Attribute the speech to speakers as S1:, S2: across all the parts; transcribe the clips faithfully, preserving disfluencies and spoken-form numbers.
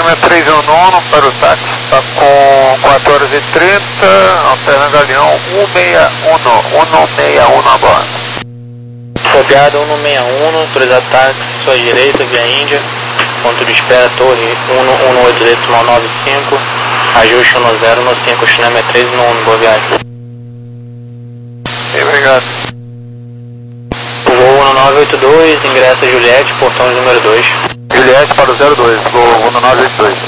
S1: Chama três um nove para o táxi, está com quatro horas e trinta, Alterna Galeão um seis um, um seis um agora.
S2: Copiado um seis um, autorizado táxi, sua direita, via Índia, ponto de espera, torre um um oito decimal nove cinco, ajuste um zero um cinco, China três um um, boa viagem.
S1: Obrigado.
S2: Voo um nove oito dois, ingressa Juliette, portão número dois.
S1: Juliette para o zero dois, voo um nove oito dois.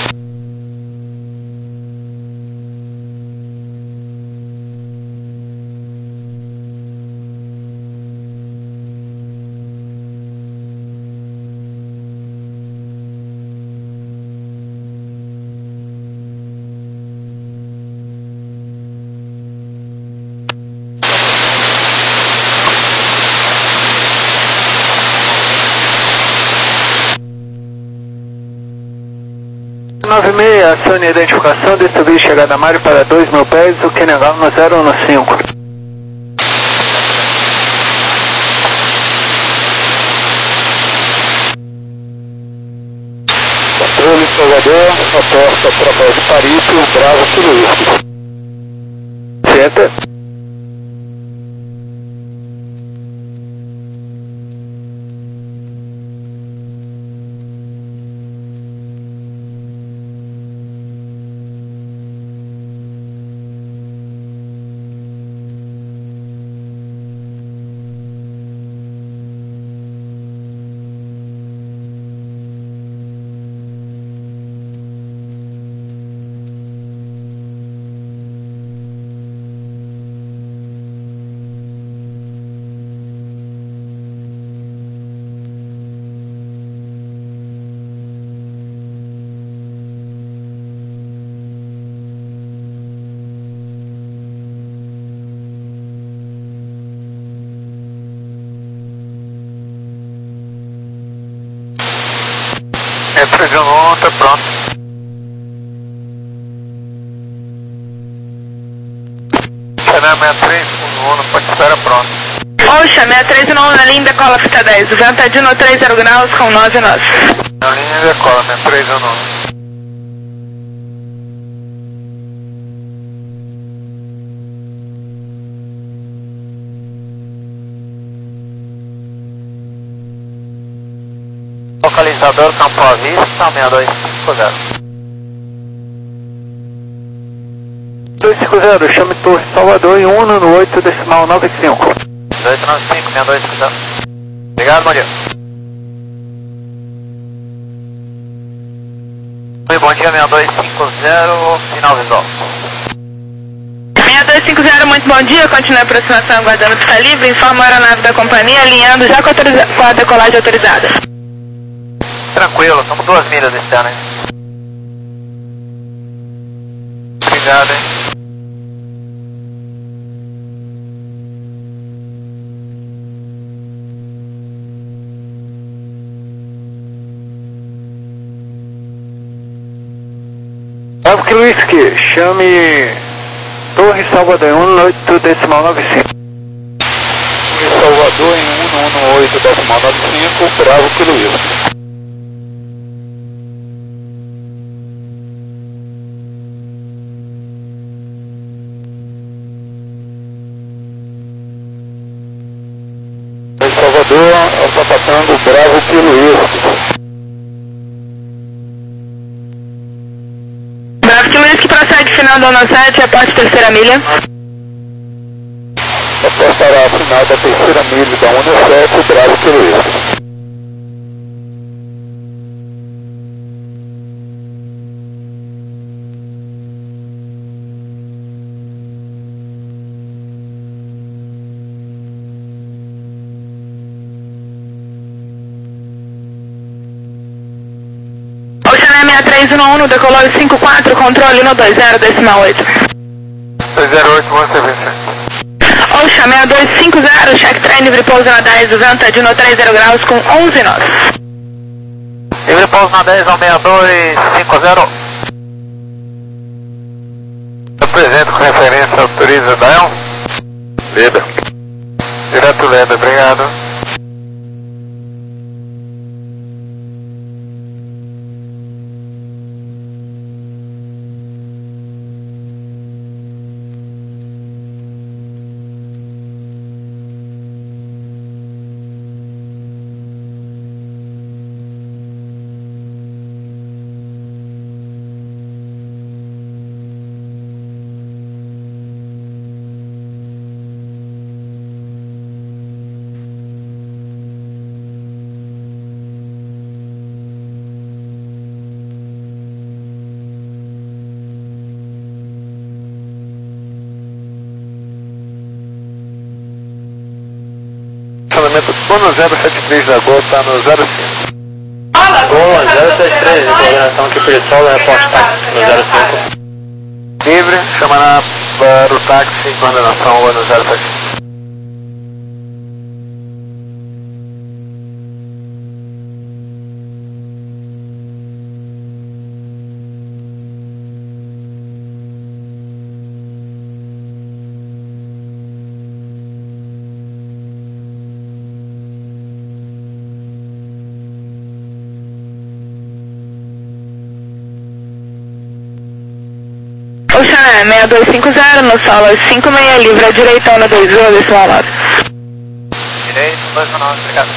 S3: nove seis, acione a identificação, distribuir chegada Mário para dois mil pés, o Kenegalo no zero um cinco.
S1: Controle Salvador, aposta tropa de Paris, Bravo, Kilo Whisky.
S3: Senta.
S1: É três um um, tá pronto. Chama sessenta e três um um, pode espera pronto.
S4: Oxa, sessenta e três um um na linha decola fita dez, o vento é de no três zero graus com nove nove.
S1: Na linha decola, sessenta e três um um. Localizador Campo à Vista, seis dois cinco zero.
S3: dois cinco zero, chame Torre Salvador em um no oito decimal nove cinco.
S1: dois nove cinco, seis dois cinco zero. Obrigado, bom dia. Oi, bom dia, seis dois cinco zero, final visual.
S4: seis dois cinco zero, muito bom dia, continue a aproximação aguardando pista livre, informa a aeronave da companhia, alinhando já com a, autoriza com a decolagem autorizada.
S1: Tranquilo, estamos duas milhas esse ano, hein? Obrigado, hein?
S3: Bravo Kilo Whisky, chame Torre Salvador em um no oito decimal nove cinco.
S1: Torre Salvador em um no oito decimal nove cinco, Bravo Kilo Whisky. Salvador, Alfa Tango, Bravo, Kilo Whisky.
S4: Bravo Kilo Whisky procede final da ONU sete, aposte terceira milha.
S1: Apostará a final da terceira milha da ONU sete, Bravo, Kilo Whisky.
S4: sessenta e três um um, decolou cinco quatro, controle no dois zero decimal oito.
S1: dois zero oito, bom serviço.
S4: Oxa, sessenta e dois cinco zero, check train, livre pouso na dez, o vento é de no três zero graus com onze nove.
S1: Livre pouso na dez ao sessenta e dois cinco zero. Apresento com referência, autoriza Dial. Leda. Direto Leda, obrigado.
S3: Lançamento Gol zero sete três da Gol, está no zero cinco.
S2: Gol zero sete três, coordenação aqui por Sol, reporte táxi no zero cinco.
S3: Livre, chamará para o táxi, coordenação no zero sete.
S4: Ocean seis dois cinco zero no solo cinco seis livre à direitão na dois um, decimal nove.
S1: Direito, dois um nove, obrigado.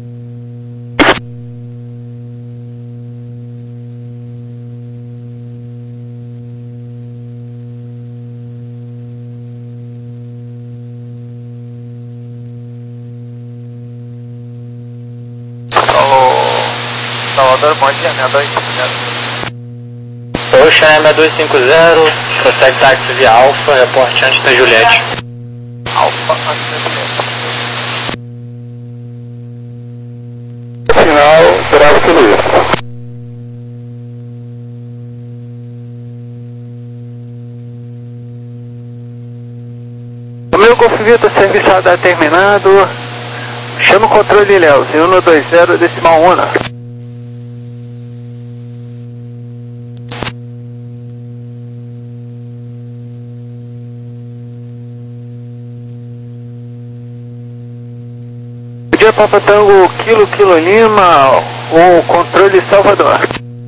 S1: Solo Salvador, bom dia, seis dois cinco zero.
S2: Ocean seis dois cinco zero, prossegue táxi via Alfa, reporte antes da Juliette.
S1: Alfa, antes da Juliette.
S3: Final, Bravo que Luiz. O meu Golf Vita serviçado terminado. Chama o controle Léo, um dois zero, decimal um. Papa Tango, Kilo, Kilo Lima, o controle Salvador.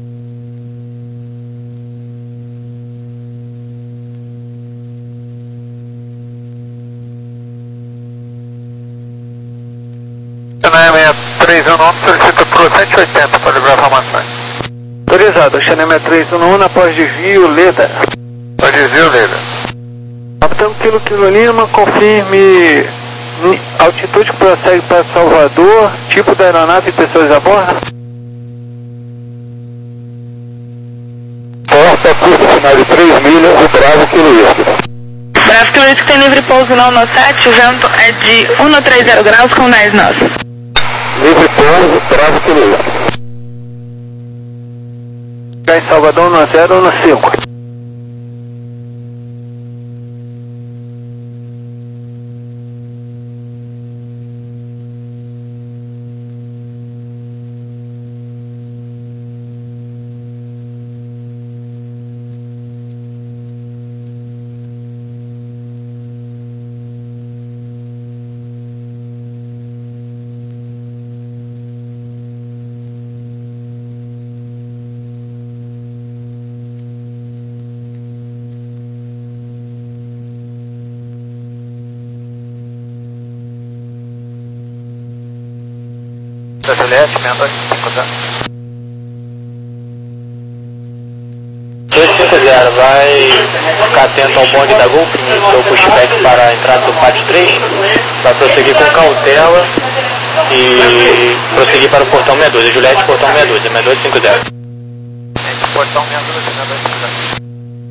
S1: seis três um um, solicita pro sete oitenta para livrar informações.
S3: Autorizado, Xanemé três um um, após desvio, Leda.
S1: Pode desvio, Leda.
S3: Papa Tango, Kilo, Kilo Lima, confirme altitude que prossegue para Salvador, tipo da aeronave e pessoas a bordo. Porta, curso final de três milhas, o Bravo Kilo Whisky.
S4: Bravo Kilo Whisky tem livre pouso não no sete, o vento é de cento e trinta graus com dez nós.
S3: Livre pouso, Bravo Kilo Whisky. Já em Salvador no zero no cinco.
S1: Da Juliette, seis dois cinco zero.
S2: dois cinco zero, vai ficar atento ao bonde da Gol, que iniciou o pushback para a entrada do pátio três, vai prosseguir com cautela e prosseguir para o portão sessenta e dois, a Juliette, portão sessenta e dois, seis dois cinco zero.
S1: Portão sessenta e dois, seis dois cinco zero.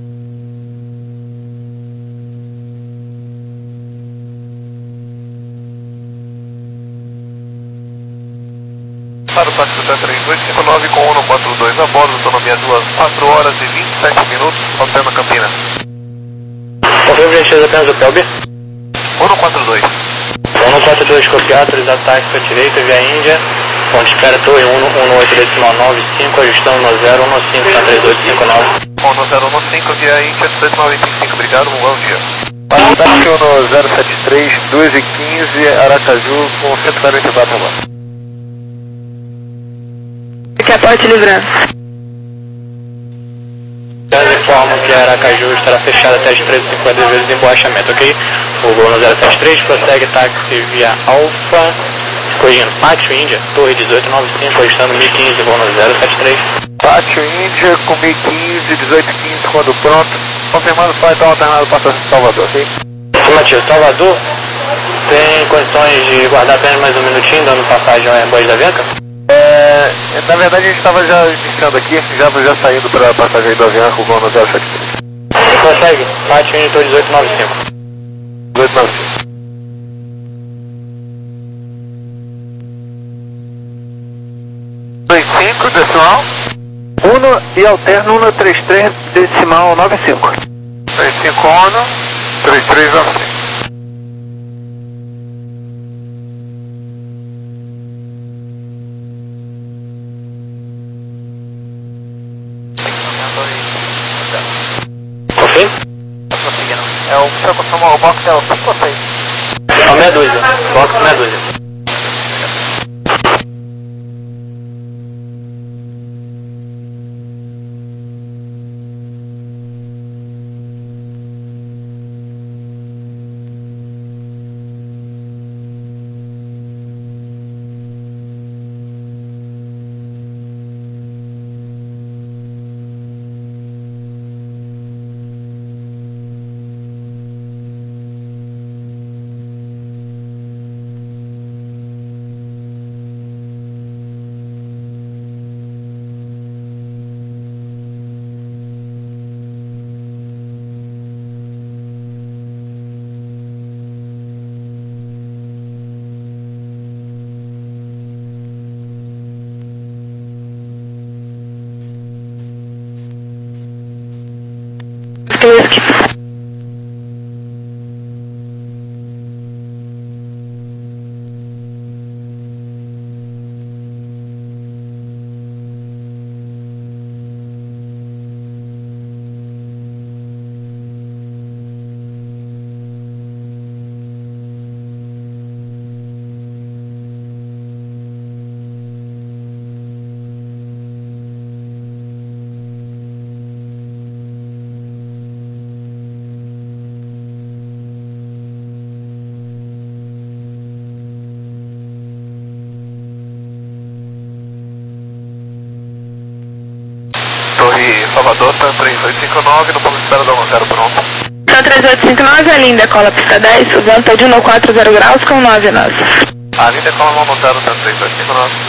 S1: Para o táxi três dois cinco nove com um quatro dois a bordo, autonomia duas, quatro horas e vinte e sete minutos, Altena Campinas.
S2: Confirme gentileza apenas o P L B.
S1: um quatro dois.
S2: um quatro dois copiado, autorizado táxi para direita via Índia, ponto de espera torre um um oito decimal nove cinco, ajustando no zero um cinco, três oito cinco nove.
S1: um zero um cinco via Índia, três nove cinco, obrigado, um bom dia. Para o táxi no zero sete três, dois e quinze, Aracaju, com cento e quarenta e quatro a bordo.
S4: Aqui é a porta livrando.
S2: Elas informam que a Aracaju estará fechada até as treze e cinquenta vezes de emborrachamento, ok? O Gol no zero sete três prossegue táxi via Alfa, corrigindo Pátio Índia, torre dezoito nove cinco, ajustando mil e quinze, Gol no zero sete três.
S1: Pátio Índia com mil e quinze, dezoito e quinze, quando pronto, confirmando o flight alternado para Salvador, ok?
S2: Afirmativo, Salvador tem condições de guardar apenas mais um minutinho, dando passagem ao Airbus da Avianca?
S1: É, na verdade a gente estava já iniciando aqui, já, já saindo para a passagem do avião com o Gol no zero sete três.
S2: Consegue, Pátio Índia, torre dezoito nove cinco.
S1: dezoito nove cinco. cinco, decimal.
S3: Uno e alterno um três três, decimal nove cinco.
S1: três cinco Uno, três três nove cinco.
S2: Confirma?
S1: Tá conseguindo. É o que você confirmou, o box é o cinco ou seis?
S2: É o meia dúzia. Box meia dúzia.
S1: Torre Salvador, Tan três oito cinco nove, no ponto de espera da um zero pronto.
S4: Tan três oito cinco nove, a linha cola pista dez, vanta de um a quatro zero graus com nove nós.
S1: A linha cola não zero, Tan três oito cinco nove.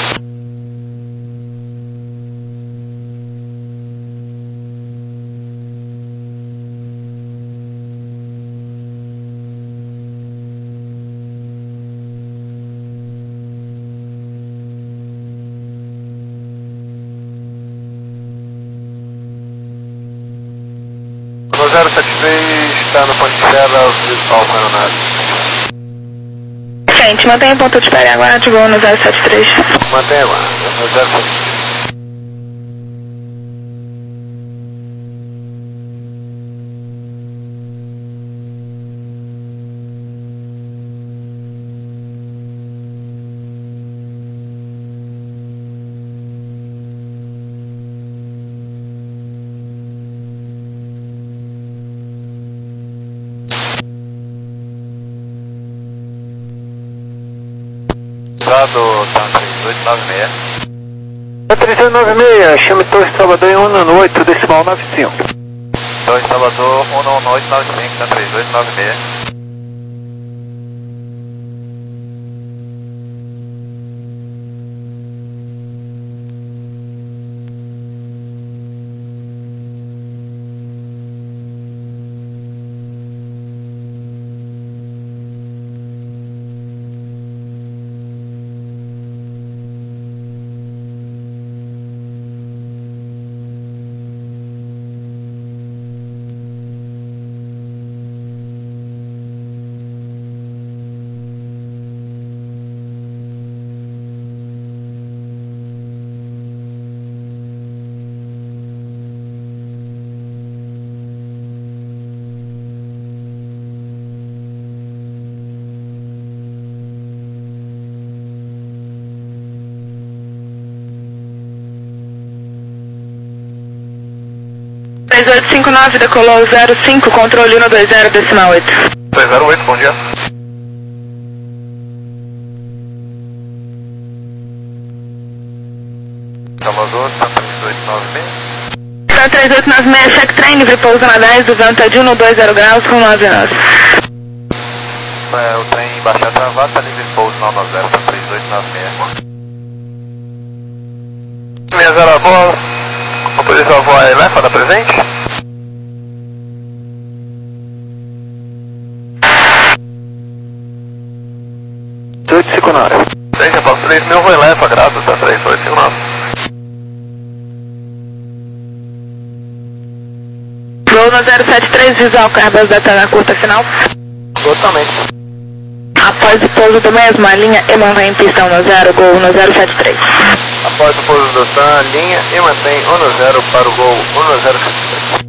S1: zero sete três está no ponto de espera virtual com a aeronave.
S4: Gente, mantenha o ponto de espera e aguarde, voo no zero sete três.
S1: Mantenha lá, no zero sete três. Do Tan três oito nove seis.
S3: Tan três oito nove seis, chame Torre Salvador em um oito, decimal nove cinco.
S1: Torre Salvador um oito nove cinco, Tan três oito nove seis.
S4: três oito cinco nove, decolou zero cinco, controle um dois zero, decimal oito.
S1: dois zero oito, bom dia. Salvador, Tan três oito nove seis.
S4: Tan três oito nove seis, check train, livre pouso na dez, o vento é de um dois zero graus com nove nós.
S1: É, o trem embaixo travado, tá livre pouso nove zero, Tan três oito nove seis. seis zero a bola, a polícia avó é levada presente?
S3: oito cinco nove.
S1: Gente, após três mil, vou levar, graças a três oito cinco nove.
S4: um zero sete três, visual com Airbus Delta na curta final.
S1: Totalmente.
S4: Após o pouso do mesmo, a linha e mantém pista um zero, Gol um zero sete três.
S1: Após o pouso do T A M, linha e mantém um zero para o Gol um zero sete três.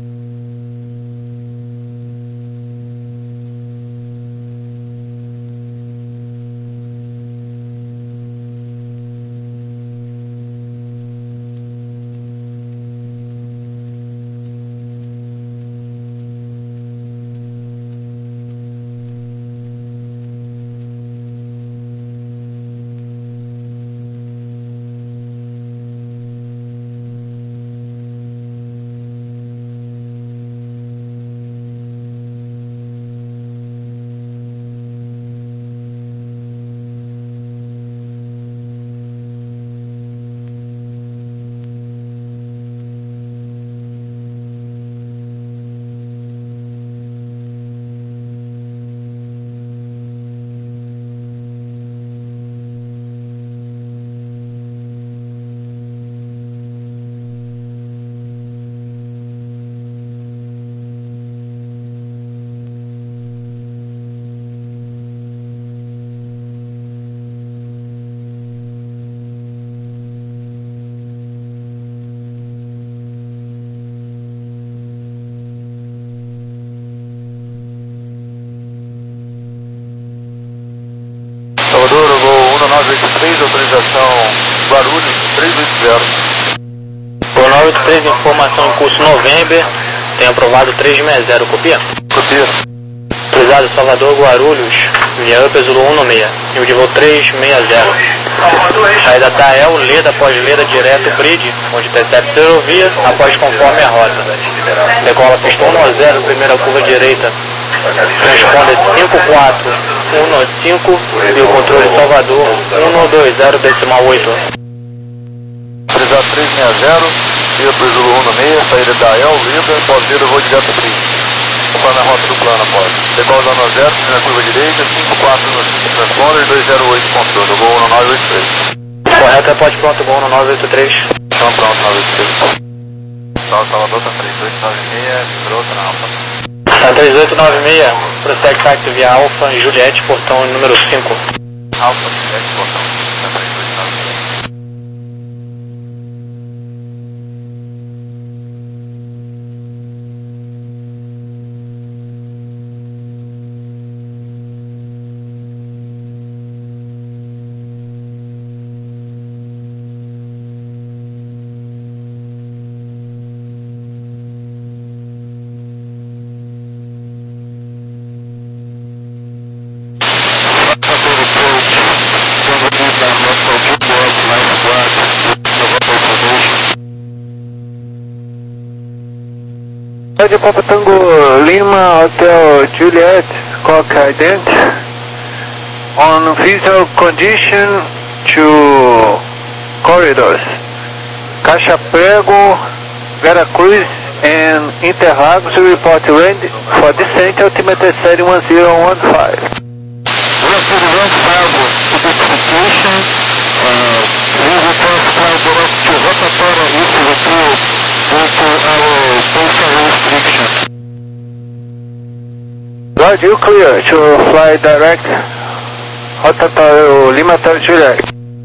S1: Salvador, Gol um nove oito três, autorização Guarulhos três oito zero.
S2: Gol nove oito três, informação em curso November, tem aprovado três seis zero, copia?
S1: Copia.
S2: Autorizado Salvador, Guarulhos, via Upper Zulu um seis, nível de voo três seis zero. Saída T A E L, Leda após Leda, direto Bridge, onde intercepta ferrovia, após conforme a rota. Decola pista um zero, primeira curva direita. Transponder cinco quatro um cinco e o controle Salvador um dois zero decimal oito.
S1: Autorizado três seis zero, via para o Zulu um seis, saída da A E L, Leda, após Leda, voo direto Bridge. Conforme a rota do plano após. Decola da um zero, primeira curva direita, cinco quatro um cinco transponder, dois zero oito controle, Gol um nove oito três.
S2: Correto, pode pronto, Gol um nove oito três.
S1: Então pronto, nove oito três. Salvador, tá três oito nove seis, grosso na Alfa.
S2: Tá três oito nove seis, prossegue táxi via Alfa, Juliette, portão número cinco.
S1: Alfa, Juliette, portão. Tá três oito nove seis.
S3: De Papa Tango Lima Hotel Juliet, Cock Ident, on visual condition to corridors, Caixa Prego, Veracruz and Interlagos, report range for descent altimeter setting one zero one five.
S1: Identification, uh, we report fly direct to rotatória isso retrieval due to our station restriction.
S3: Roger, you clear to fly direct Hotel Lima Hotel Juliet.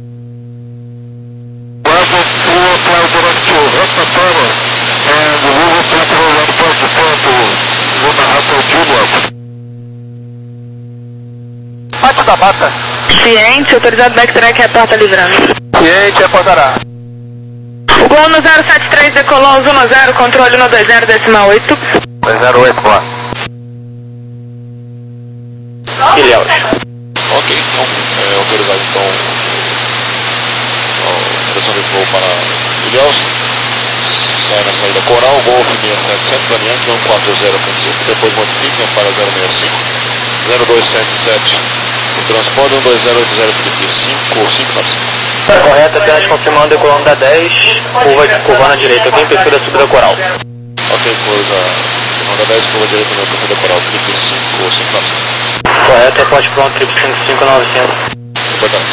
S1: Roger, clear fly direct to rotatória and we report our report to Lima Hotel Juliet. Pátio da Mata.
S4: Ciente, autorizado backtrack, reporta livrando.
S1: Ciente, reportará.
S4: O Gol no zero sete três decolou um zero, controle um dois zero decimal oito.
S1: dois zero oito, boa.
S2: Ilhéus.
S5: Ok, então, é autorizado então a operação de voo para Ilhéus. Sai na saída Coral, Golf seis sete sete, variante um quatro zero cinco, depois modifica para zero seis cinco, zero dois sete sete. O transponder um dois zero oito zero Felipe cinco cinco nove cinco.
S2: Correto, apenas confirmando decolando da dez, curva, curva na direita, quem perfil a subida Coral.
S5: Ok, coisa, comanda dez, curva direita no perfil da Coral, Felipe cinco cinco nove cinco.
S2: Correto, reporte pronto, triplo cinco cinco nove cinco.
S5: Reportado.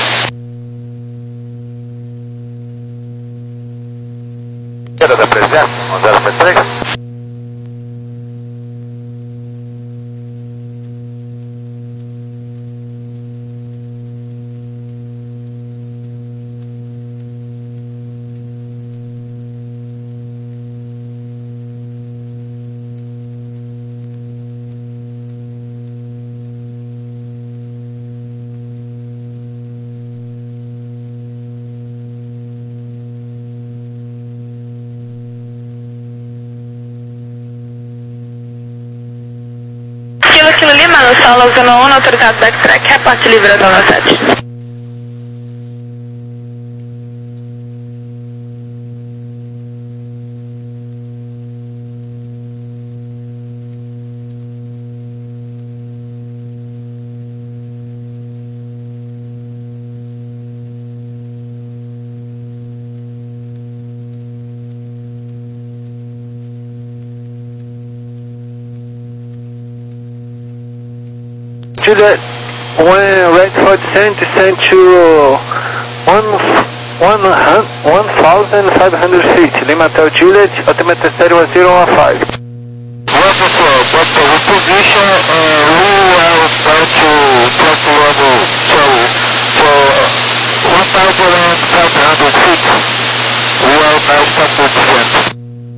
S1: Queda da presença, um zero sete três.
S4: São Paulo, zona um, autorizado backtrack, reporte livre da zona sete.
S3: Juliet, when ready for descent, descend to one, one, one thousand five hundred feet. Lima Hotel Juliet, altimeter stereo one zero one five.
S1: Wonderful, but the position, uh, we are about to drop the level, so for one thousand five hundred feet, we are now start the descent.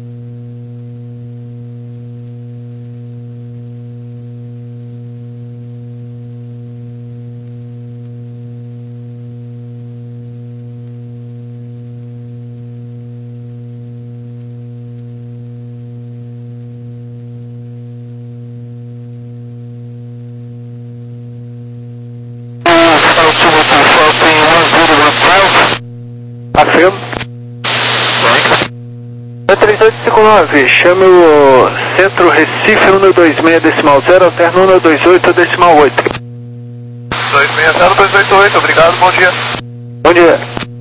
S3: Afirmo. três oito cinco nove, chame o centro Recife um dois seis decimal zero, alterno um dois oito decimal oito.
S1: dois seis zero dois oito oito, obrigado, bom dia.
S3: Bom dia.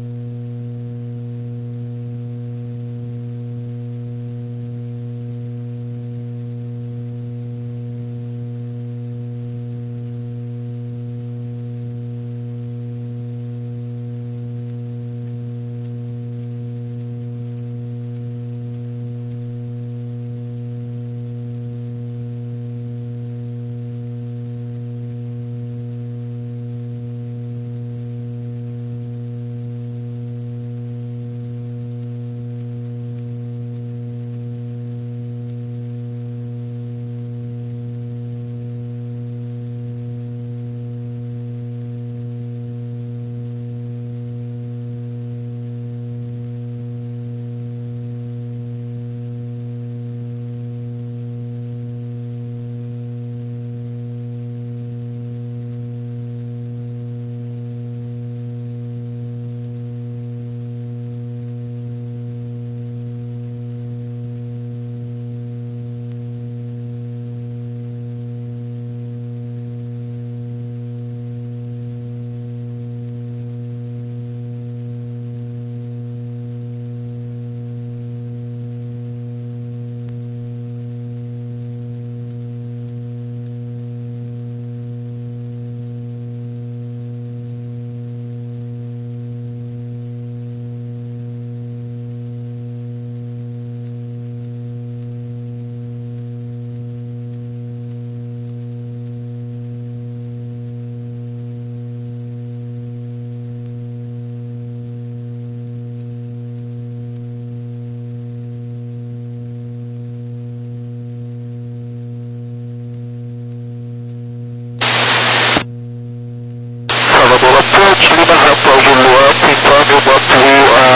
S1: Lima Hotel Juliet, confirm you got to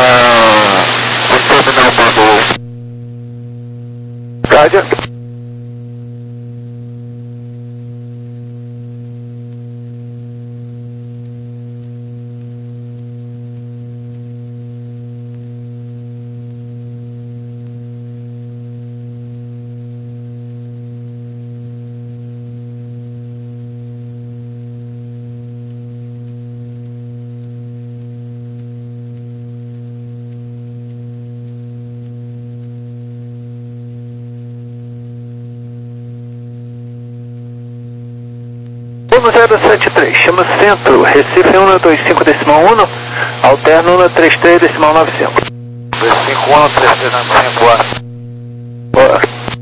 S1: uh, the terminal bundle.
S3: Roger. um zero sete três, chama centro, Recife um dois cinco decimal um, alterno um três três decimal nove cinco.
S1: dois cinco um, três três nove cinco.
S3: Boa.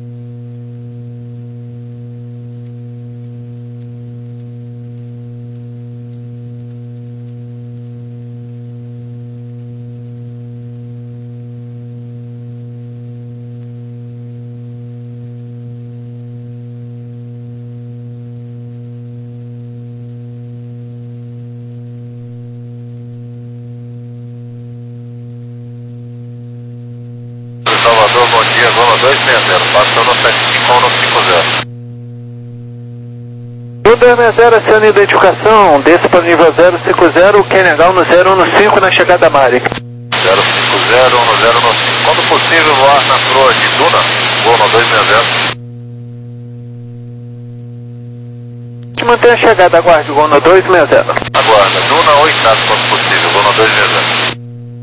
S1: Salvador, bom dia, zona dois seis zero, passando sete cinco um no cinco zero.
S3: Buda, dois seis zero, aciona a identificação, desça para o nível zero cinco zero, Kenegal no zero um cinco na chegada Mari.
S1: zero cinco zero, um zero um cinco. Quando possível, voar na proa de Duna, voo no dois seis zero.
S3: Mantém a chegada, aguarde, voo no dois seis zero.
S1: Aguarda, Duna ou Itália, quando possível, voo no dois seis zero.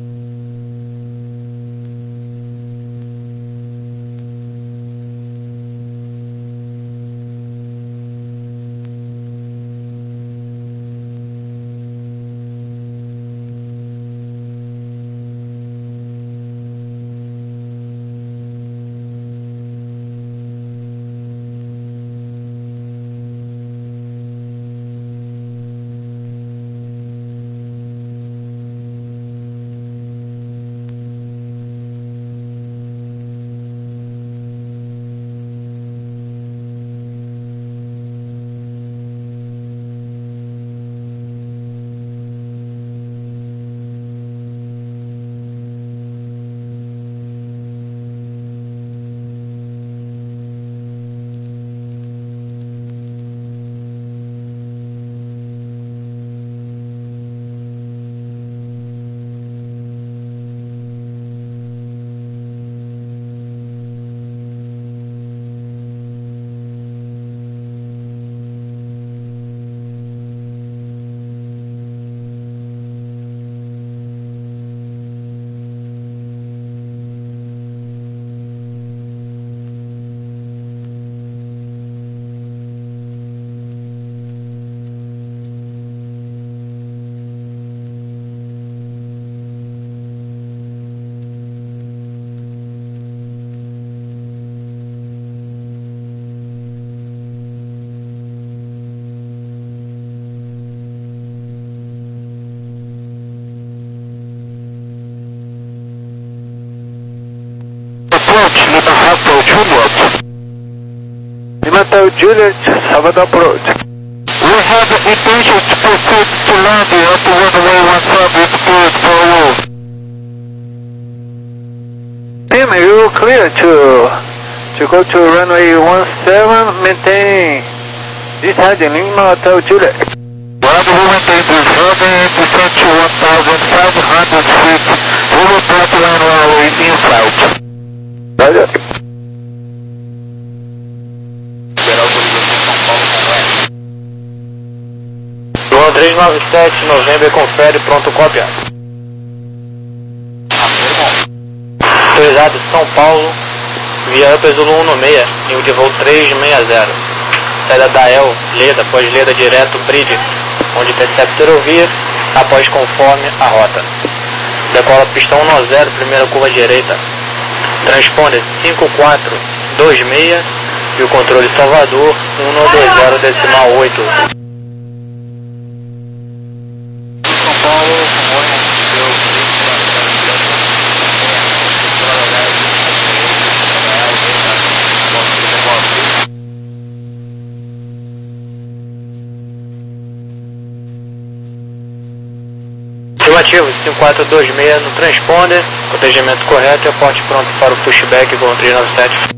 S3: Lima Hotel Juliet, Salvador approach.
S1: We have the intention to proceed to landing at runway one five with good for you.
S3: Team, you clear to to go to runway one seven, maintain this heading, Lima Hotel Juliet.
S1: When we maintain this runway and descend to one thousand five hundred feet, we will put runway in sight.
S3: Roger.
S2: João três nove sete, Novembro, confere, pronto, cópia. Autorizado São Paulo, via Upper Zulu um seis, nível de voo três seis zero. Saída da El, Leda, após Leda direto, Bridge, onde interceptor ouvir, após conforme a rota. Decola pistão um zero, primeira curva direita. Transponder cinco quatro dois seis e o controle Salvador um dois zero decimal oito.
S5: São Paulo,
S2: Afirmativo, cinco quatro dois seis no transponder, protegimento correto e aporte pronto para o pushback com três nove sete.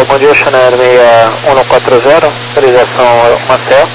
S2: bom dia, Channel seis um quatro zero, autorização Maceió.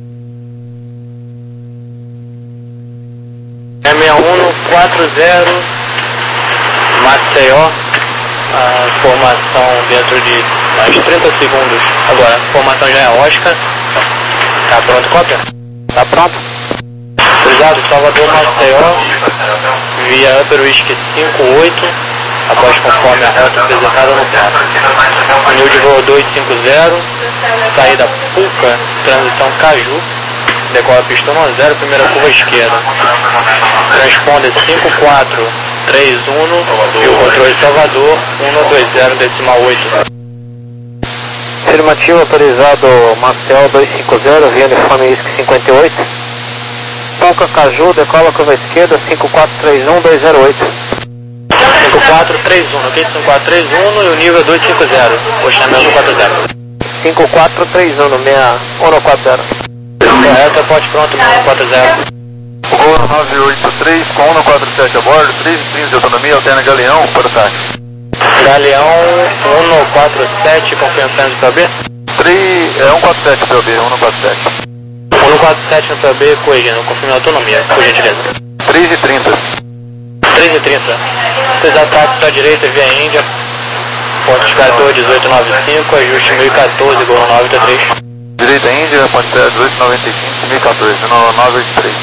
S2: seis um quatro zero, Maceió, a formação dentro de mais trinta segundos. Agora, a formação já é Oscar. Tá pronto, cópia? Tá pronto. Cruzado, Salvador, Maceió, via Upper Whisky cinco oito, após conforme a rota apresentada no plano. Nível de voo dois cinco zero, saída Puca, transição Caju, decola pista um zero, primeira curva esquerda. Transponder cinco quatro três um e o controle Salvador um dois zero decimal oito.
S3: Afirmativo, autorizado Maceió dois cinco zero, via uniforme Whisky cinquenta e oito. Puca Caju, decola curva esquerda cinco quatro três um dois zero oito.
S2: cinco quatro três um, ok? cinco quatro três um e o nível dois cinco zero, o Channel um quatro zero.
S3: cinco quatro três um, seis um quatro zero.
S2: Correto, aporte pronto, um quatro zero.
S1: Gol nove oito três com um quatro sete a bordo, três e quinze de autonomia, alterna Galeão para táxi.
S2: Galeão um quatro sete, confiança no P O B?
S1: três, é um quatro sete P O B, um quatro sete.
S2: um quatro sete no P O B, corrigindo, confirme a autonomia, por gentileza.
S1: três e trinta.
S2: três e trinta. Seus ataques à direita via Índia. Ponto de escator dezoito noventa e cinco, ajuste mil e quatorze, gol nove oito três.
S1: Direita Índia, ponto dezoito noventa e cinco, mil e quatorze, nove oito três.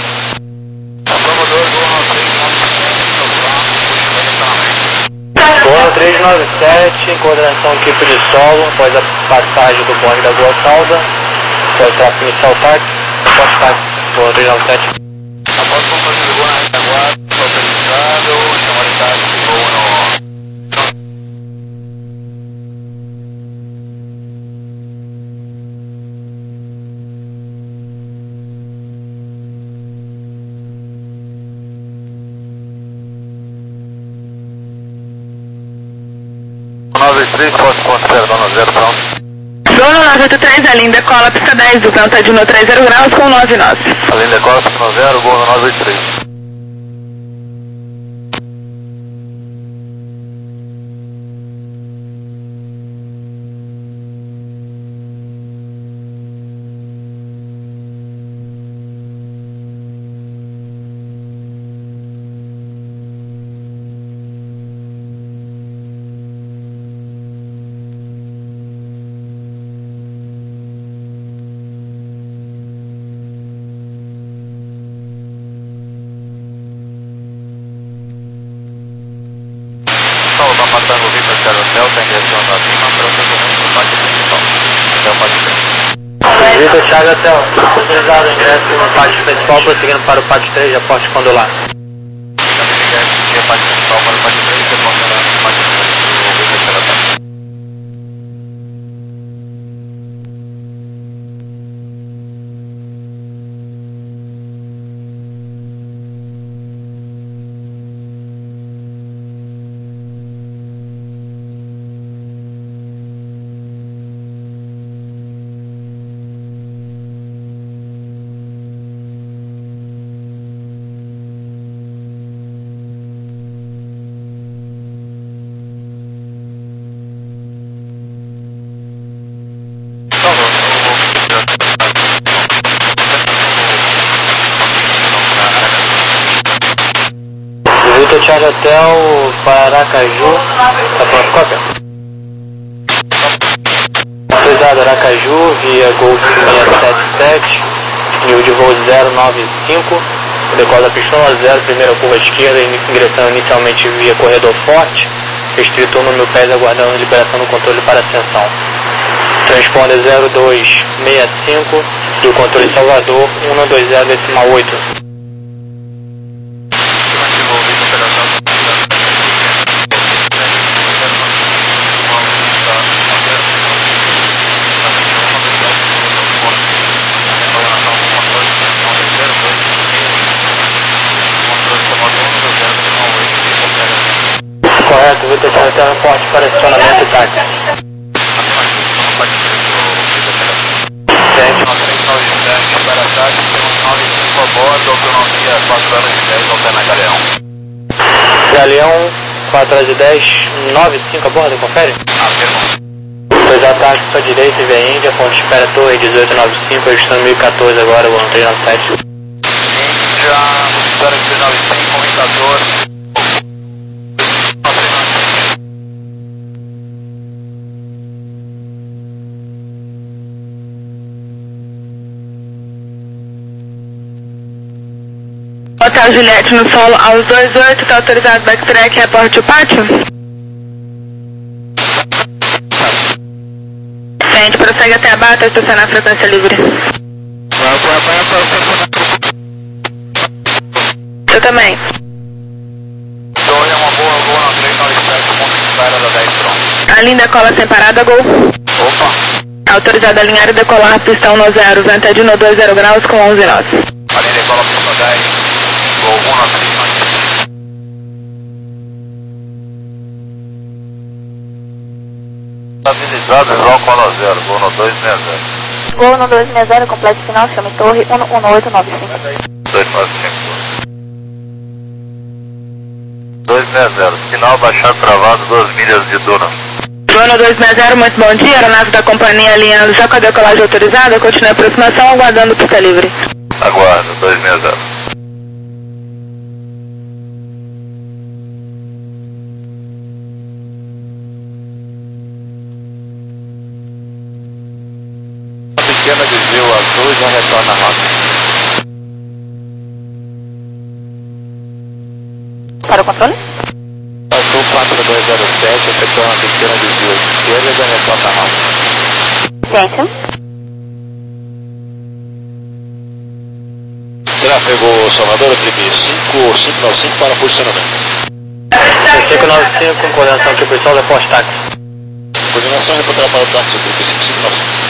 S2: Gol três nove sete, em coordenação equipe de solo, após a passagem do bonde da Boa Calda, após o tráfego inicial táxi, após táxi, gol três nove sete.
S1: Após companhia do gol na retaguarda, autorizado, chamar de táxi, gol no... nove três, posto ponto zero, dona zero, pronto.
S4: Zona nove oito três, a linha decola, pista dez, do vento Adino três zero graus com nove nove.
S1: Além da costa, pista zero, gol no nove oito três. Está matando o Victor Charles Delta em direção da Lima para o segundo do pátio principal. Até o pátio três.
S2: Victor Charles Delta, autorizado o ingresso no pátio principal, prosseguindo para o pátio três, aporte condular.
S1: E a pátio principal para o pátio três e depois para o pátio três do Victor Charles Delta.
S2: Victor Charlie Hotel para Aracaju, tá pronto, cópia? Autorizado Aracaju via Golf seiscentos e setenta e sete, nível de voo zero nove cinco, decola pista um zero, primeira curva esquerda, ingressando inicialmente via corredor forte, restrito um mil pés aguardando liberação do controle para ascensão. Transponder zero dois seis cinco e o controle Salvador um dois zero decimal oito. Correto, Victor Charlie Hotel, porte para estacionamento e táxi.
S1: Sete, uma três nove sete para táxi, temos nove cinco a bordo, autonomia quatro horas e dez, alterna Galeão.
S2: Galeão, quatro horas e dez, nove cinco a bordo, confere?
S1: Afirma.
S2: Autorizado sua direita, via Índia, ponto de espera Torre dezoito noventa e cinco, registrando mil e quatorze agora, voo três nove sete.
S1: Índia, espera três nove cinco, mil e quatorze.
S4: Hotel Juliette no solo aos dois oito, tá autorizado backtrack, reporte o pátio? Sente, prossegue até a bata, estacionar a frequência livre. Eu também.
S1: Torre é uma boa, voo na três nove sete, ponto de espera da dez pronto.
S4: A linha decola sem parada, gol.
S1: Opa.
S4: Autorizado a alinhar e decolar, pistão no zero, vento de no dois zero graus com onze nós.
S1: A linha decola pista dez, voo um na três nove sete. Estabilizado, visual cola zero, voo no dois seis zero.
S6: Gol no dois seis zero, completo final, chame Torre um um oito nove cinco.
S1: dois nove cinco. dois seis zero, sinal baixado travado, duas milhas de Duna.
S4: Dono dois seis zero, muito bom dia, aeronave da companhia alinhando já com a decolagem autorizada, continue a aproximação, aguardando pista livre.
S1: Aguardo, dois seis zero. Pequena desvio azul, já retorna a rota.
S6: Para o controle?
S1: Azul quatro dois zero sete, efetuou uma pequena desvio à esquerda e já retorna a rota.
S6: Ciência.
S5: Tráfego Salvador, trip cinco cinco nove cinco para posicionamento.
S2: cinco nove cinco, coordenação aqui pro sol, depois táxi.
S5: Coordenação reportada para o táxi, trip cinco cinco nove cinco.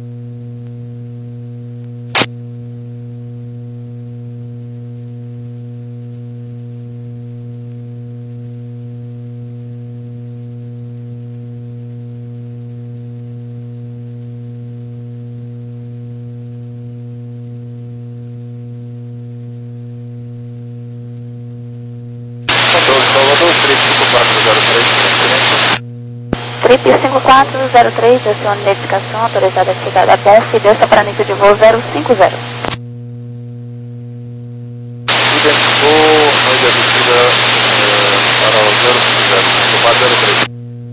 S5: Salvador, trip cinco quatro zero três,
S6: Trip cinco quatro zero três, acione identificação, autorizada a chegada a P F, desça para nível de voo zero cinco zero.
S5: identificou noite de descida eh, para o zero cinco zero, cinco quatro zero três.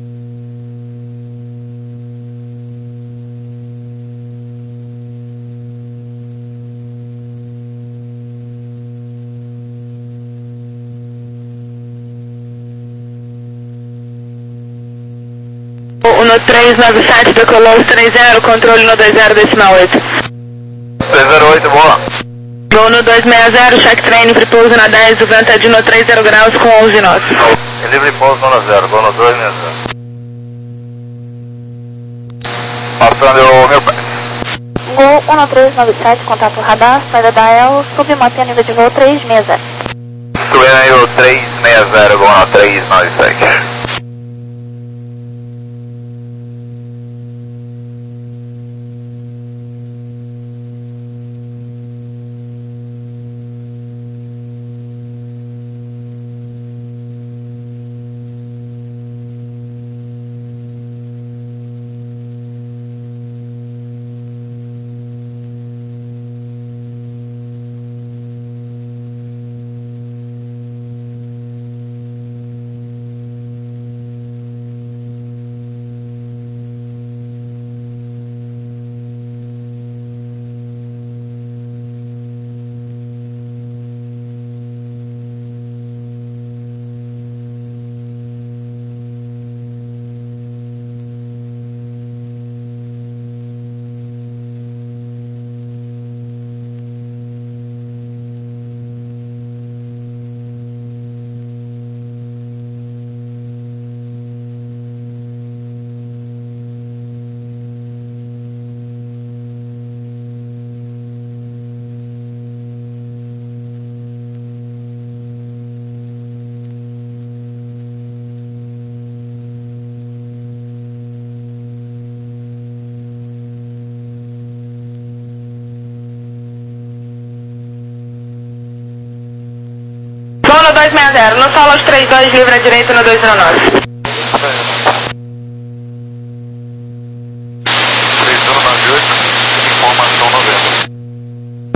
S4: O no três nove sete, decolou os três zero, controle no dois zero decimal oito.
S1: três zero oito, boa.
S4: Voo no dois seis zero, check train, free pouso na dez, o vento é de no três zero graus com onze nós.
S1: Livre pouso zona zero, voo no dois seis zero. Passando o meu pai.
S6: Gol um três nove sete, contato radar, saída da E L, submantém nível de voo três seis zero.
S1: Subindo aí o três seis zero, voo no três nove sete.
S4: No dois seis zero, no solo aos três dois, livre à direita no dois zero nove.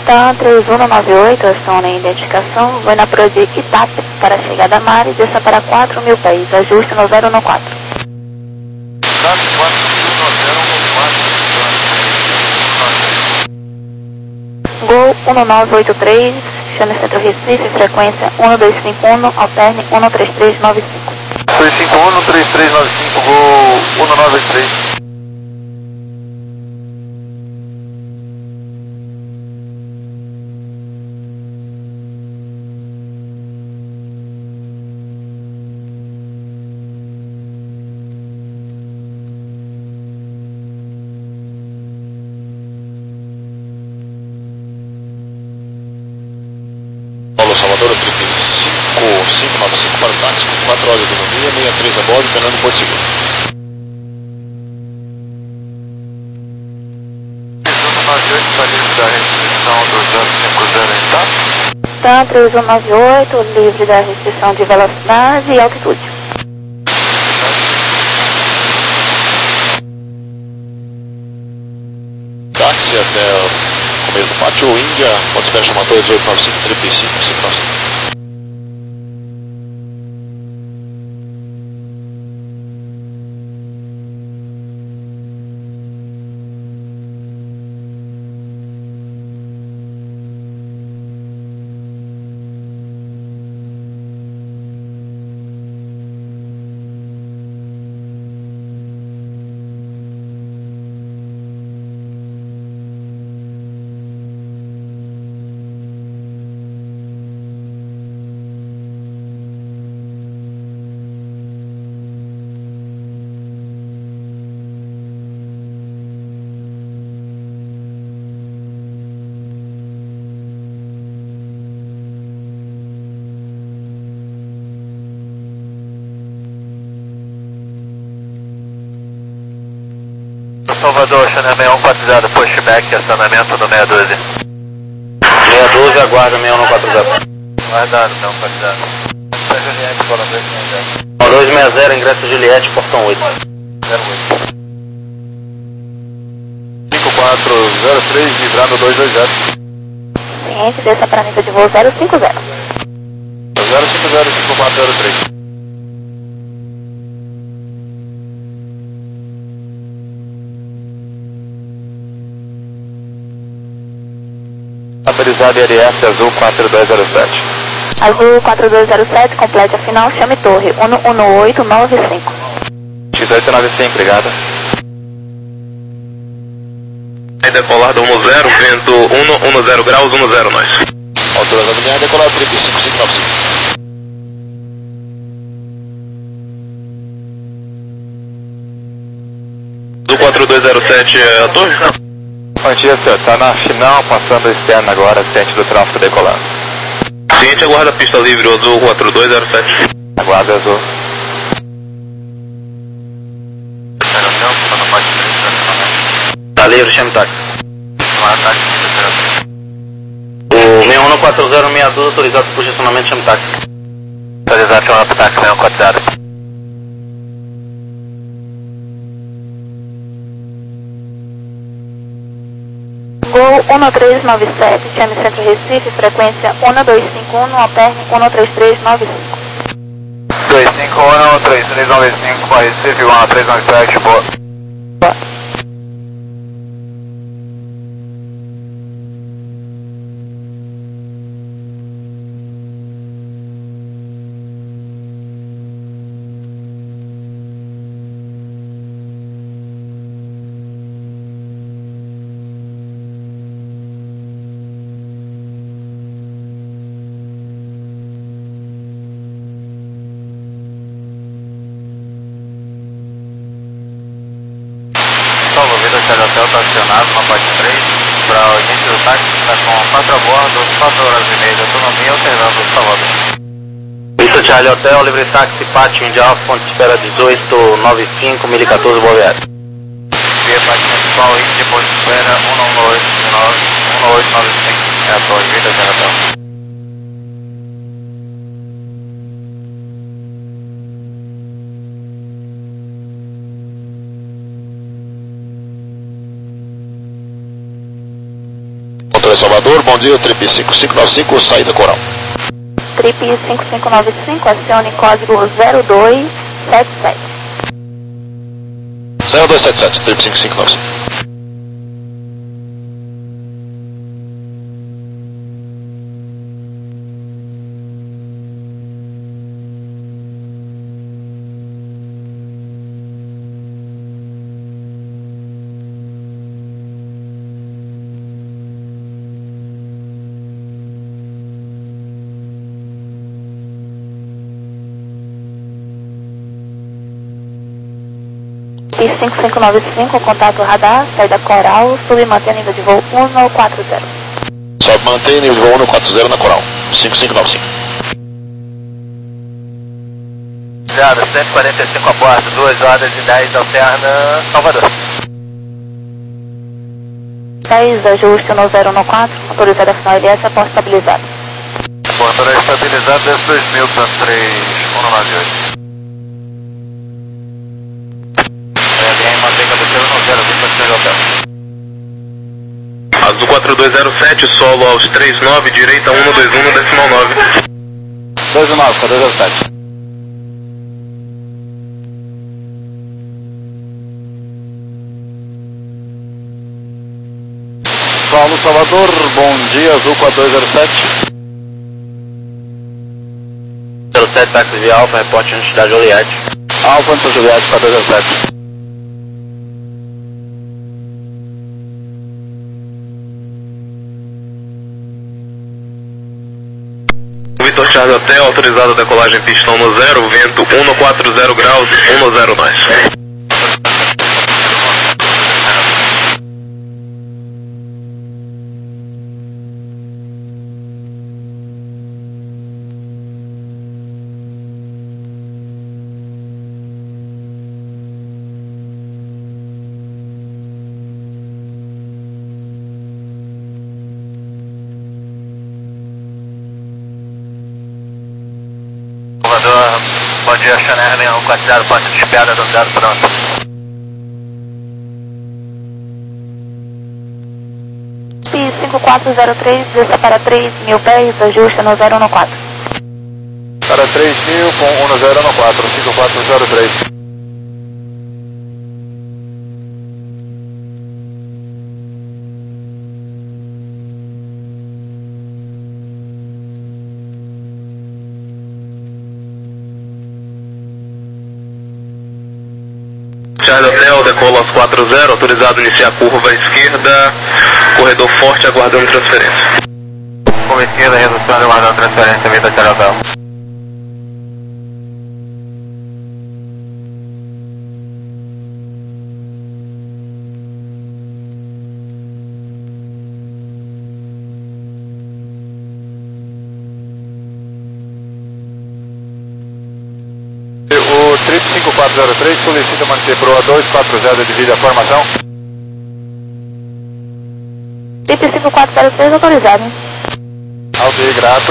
S6: TAM três um nove oito, acione identificação, vou na Pro de Itape para a chegada a mar e desça para quatro mil pés, ajuste no zero um quatro.
S1: TAP quatro mil no zero um quatro.
S6: Gol um nove oito três, chame Centro Recife, frequência um dois cinco um, alterne um três três nove cinco.
S1: dois cinco um, três três nove cinco, Gol um nove oito três.
S5: Salvador, trinta e cinco, cinco nove cinco para o táxi, quatro horas de autonomia, sessenta e três a bordo, Fernando Porto Seguro.
S1: nove oito está livre da restrição do zero cinco zero em TAP.
S6: TAM três um nove oito, livre da restrição de velocidade e altitude.
S5: Táxi até o começo do pátio, Índia, pode esperar chamador dezoito nove cinco, trinta e cinco, cinco nove cinco.
S1: Salvador, Channel seis um quatro zero, pushback, acionamento do seis doze.
S2: seis um doze, aguarda seis um quatro zero.
S1: Guardado, seis um quatro zero. Juliette, bola dois seis zero.
S2: dois seis zero, ingresso Juliette, portão oito.
S1: zero oito. cinco quatro zero três, livrando dois dois zero.
S6: Ciente, desça para nível de voo zero cinco zero.
S1: zero cinco zero, cinco quatro zero três. Autorizado I L S Azul quatro dois zero sete.
S6: Azul quatro dois zero sete, complete a final, chame torre um um oito nove cinco.
S1: X oito nove cinco, obrigado.
S7: Decolar do um zero, vento um zero graus, um zero nós.
S5: Altura da linha, decolar trinta e cinco, cinco nove cinco.
S7: Do quatro dois zero sete é a torre?
S1: Bom dia, senhor. Está na final, passando externo agora, ciente do tráfego decolando.
S7: Ciente, aguarda a pista livre, Azul quatro dois zero sete.
S1: Aguarda Azul.
S2: Tá livre, chame táxi. O seis um quatro zero seis doze, autorizado por estacionamento, chame táxi.
S1: Autorizado chamar para táxi seis um quatro zero.
S6: Gol um três nove sete, chame Centro Recife, frequência um dois cinco um, alterne um três três nove cinco.
S1: dois cinco um, três três nove cinco, Recife, um três nove sete, boa. O Vida Hotel está acionado, uma parte três, para o início do táxi, está com quatro a bordo, quatro horas e meia de autonomia, alternando o Salvador.
S2: Vista Charlie Hotel, livre táxi, pátio Indial, fonte de espera dezoito nove cinco, mil e quatorze, boa viagem.
S1: Via pátio principal, Índia, ponto de espera, um um oito nove, um oito nove cinco, é a torre Vida Hotel.
S5: Vitória Salvador, bom dia, Trip cinco cinco nove cinco, saída Coral.
S6: Trip cinco cinco nove cinco, acione código zero dois sete sete.
S5: zero dois sete sete, Trip cinco cinco nove cinco.
S6: cinco cinco nove cinco, contato radar, saída Coral, sub e mantém nível de voo um quatro zero.
S5: Sobe, mantém nível de voo um quatro zero na Coral, cinco cinco nove cinco.
S1: Zero, cento e quarenta e cinco a bordo, duas horas e dez, alterna Salvador.
S6: dez, ajuste no zero um quatro, autorizada final L S, aposta estabilizada.
S1: Motor estabilizado, S dois mil, plano três um nove oito. Mantém cabeceira no zero, vinte para cima do hotel.
S7: Azul quatro dois zero sete, solo aos três nove, direita um dois um, decimal nove.
S1: dois nove, quatro dois zero sete. Paulo Salvador, bom dia, Azul quatro dois zero sete.
S2: zero sete, táxi via Alfa, reporte antes da Juliette.
S1: Alfa, antes da Juliette, quatro dois zero sete.
S7: Vitor Charlie Hotel, autorizado a decolagem pistão no zero, vento um quatro zero graus, um zero nós.
S1: Salvador, bom dia, Chanel um quatro zero, porta de espera do zero pronto.
S6: cinco quatro zero três, desça para três mil pés, ajusta no zero um quatro.
S1: Para três mil com um zero um quatro, cinco quatro zero três.
S7: Charlie Hotel, decola aos quatro zero, autorizado a iniciar a curva à esquerda, corredor forte, aguardando transferência.
S1: Curva esquerda, redução, aguardando transferência, Vitor Charlie Hotel. O Trip cinco quatro zero três solicita manter proa dois quatro zero, divide a formação.
S6: Trip cinco quatro zero três, autorizado.
S1: Ok, grato.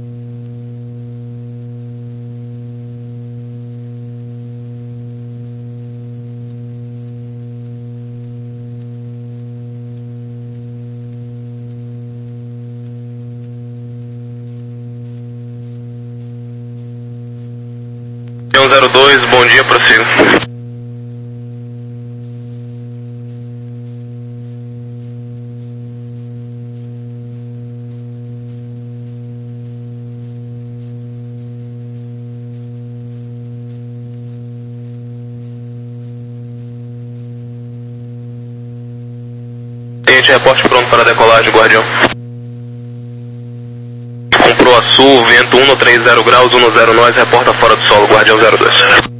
S7: um zero dois, bom dia, prossigo. Cliente, reporte pronto para decolagem, Guardião. Comprou a sul, vento um três zero graus, um zero nós, reporta fora do solo, Guardião zero dois.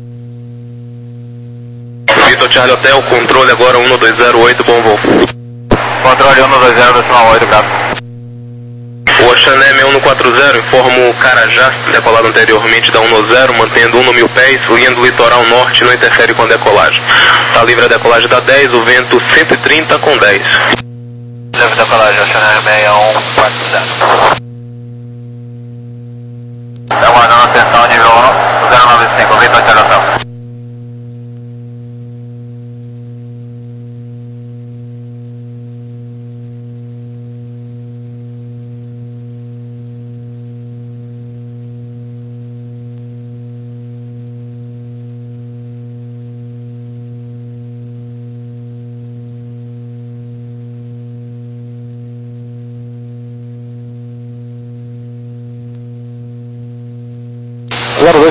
S7: Vitor Charlie Hotel, controle agora um dois zero oito, bom voo.
S1: Controle um dois zero, decimal oito, grato.
S7: O Oxané um quatro zero, informo o Carajás, decolado anteriormente da um zero, mantendo um mil pés, linha do litoral norte, não interfere com a decolagem. Está livre a decolagem da dez, o vento cento e trinta com dez.
S1: Livre decolagem, Oxané seis um quatro zero. Aguardando atenção, nível um zero nove cinco, Vitor Charlie Hotel.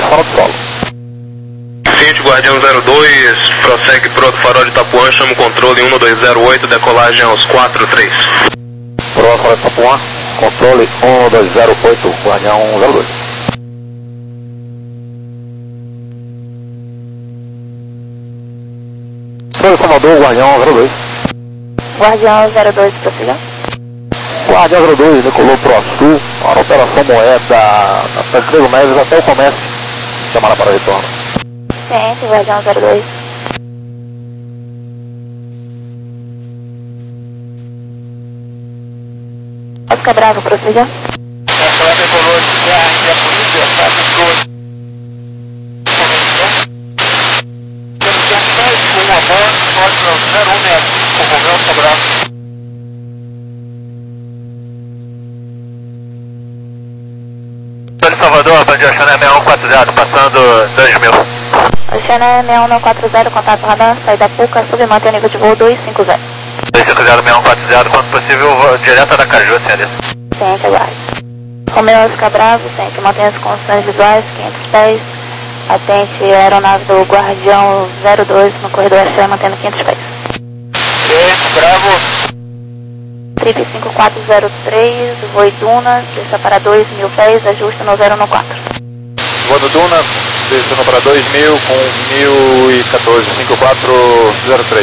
S1: fora do solo.
S7: Ciente, Guardião zero dois, prossegue pro outro farol de Itapuã, chama o controle um dois zero oito, decolagem aos quatro três.
S1: Pro farol de Itapuã, controle um dois zero oito, Guardião zero dois. Senhor Salvador, Guardião zero dois.
S6: Guardião zero dois, prossiga.
S1: Guardião zero dois, decolou pro sul, para a operação Moeda, nas três médias até o comércio, chamada para retorno.
S6: Ciente, Guardião zero dois. Oscar Bravo, prossiga.
S1: Ela decolou de terra e a polícia está com um a bordo, norte zero um seis cinco, Romeu Sobral. Senhor Salvador, Bandido Xané seis um quatro zero, passando dois mil.
S6: Xané seis um não quatro zero, contato radar, saída Puca, submantém nível de voo dois cinco zero.
S1: dois cinco zero, seis um quatro zero, quanto possível, vou direto da Caju, senhorita.
S6: Ciente, aguarde. Romeu Oscar Bravo, ciente, mantém as condições visuais, quinhentos pés. Atente a aeronave do Guardião zero dois no corredor Axé, mantendo quinhentos pés.
S1: Ciente, Bravo.
S6: trinta e cinco quatro zero três, voo Duna, desça para dois mil pés, ajuste no zero um quatro.
S1: Voo do Duna, descendo para dois mil com mil e quatorze, cinco quatro zero três.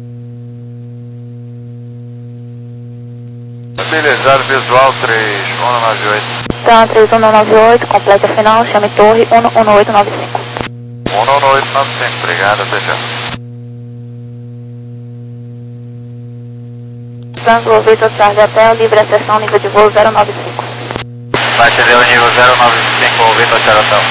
S1: Estabilizado visual três um nove oito.
S6: Então, três um nove oito, completa a final, chame torre um um oito nove cinco.
S1: um um oito nove cinco, obrigado, até já.
S6: Tango Vitor Charlie Hotel, livre acessão, nível de voo zero nove cinco.
S1: Vai atender o nível zero nove cinco, Vitor Charlie Hotel.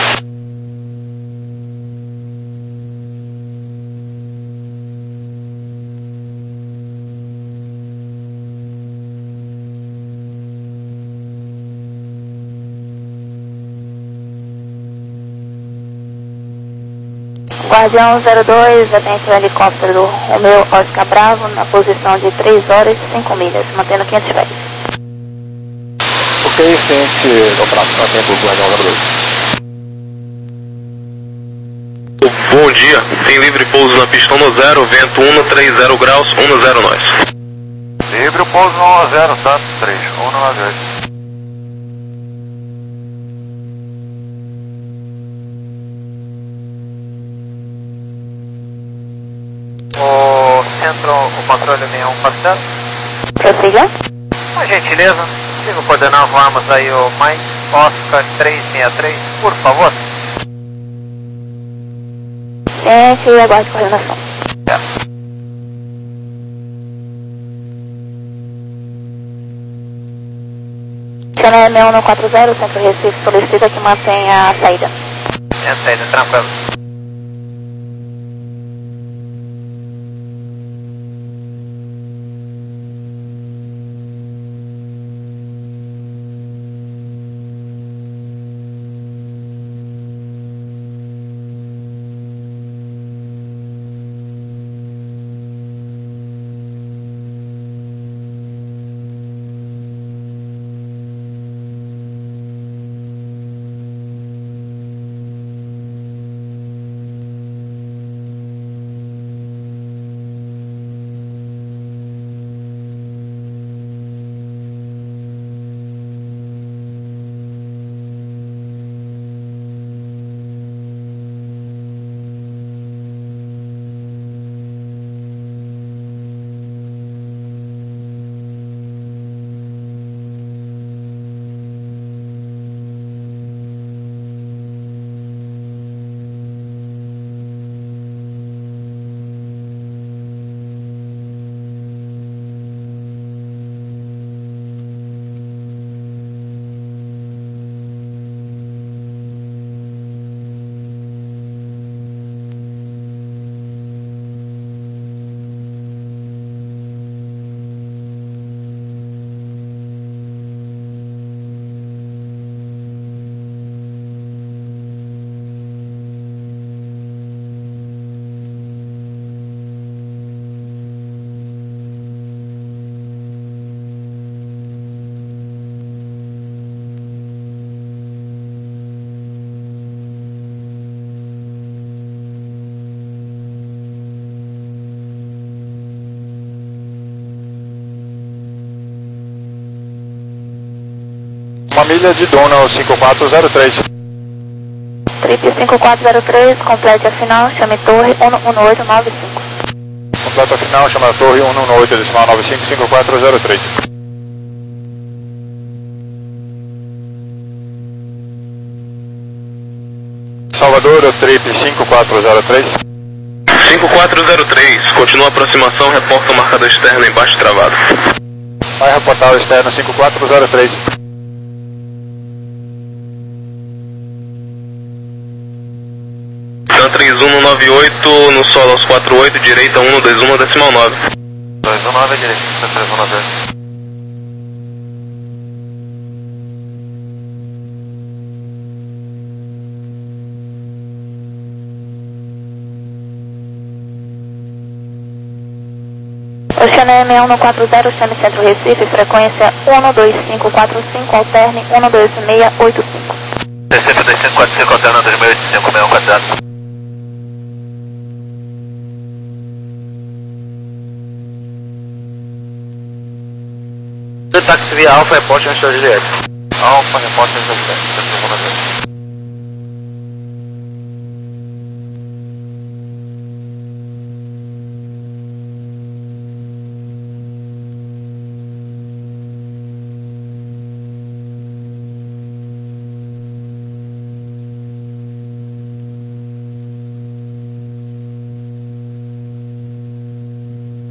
S6: Guardião zero dois, atente o helicóptero do Romeu Oscar Bravo na posição de três horas e cinco milhas, mantendo quinhentos pés.
S1: Ok, ciente, operação a tempo do Guardião zero dois.
S7: Bom dia, tem livre pouso na pista um zero, vento um três zero graus, um zero nós.
S1: Livre pouso no um zero, tá? três um nove oito. O centro, o controle seis um quatro zero.
S6: Prossiga.
S1: Por gentileza, consigo coordenar voarmos aí o Mike Oscar três seis três, por favor?
S6: Ciente e aguarde coordenação.
S1: É.
S6: Xané seis um não quatro zero, Centro Recife solicita que mantenha a saída.
S1: É a saída, tranquilo. família de Donald cinco quatro zero três.
S6: Trip cinco quatro zero três, complete a final, chame torre um um oito nove cinco.
S1: Completa a final, chama a torre um um oito, decimal nove cinco, cinco quatro zero três. Salvador, o trip cinco quatro zero três.
S7: cinco quatro zero três, continua a aproximação, reporta o marcador externo embaixo travado.
S1: Vai reportar o externo cinco quatro zero três.
S7: Tan três um nove oito, no solo aos quatro oito, direita um dois um, decimal nove.
S1: dois um nove, direita, três um nove oito.
S6: Oceano M um quatro zero, chame Centro Recife, frequência um dois cinco quatro cinco, alterne um dois seis oito cinco.
S1: Recife dois cinco quatro cinco, alterne dois seis oito cinco, seis um quatro zero. Táxi via Alfa, reporte no Estrela Juliette. Alfa, reporte no Estrela Juliette.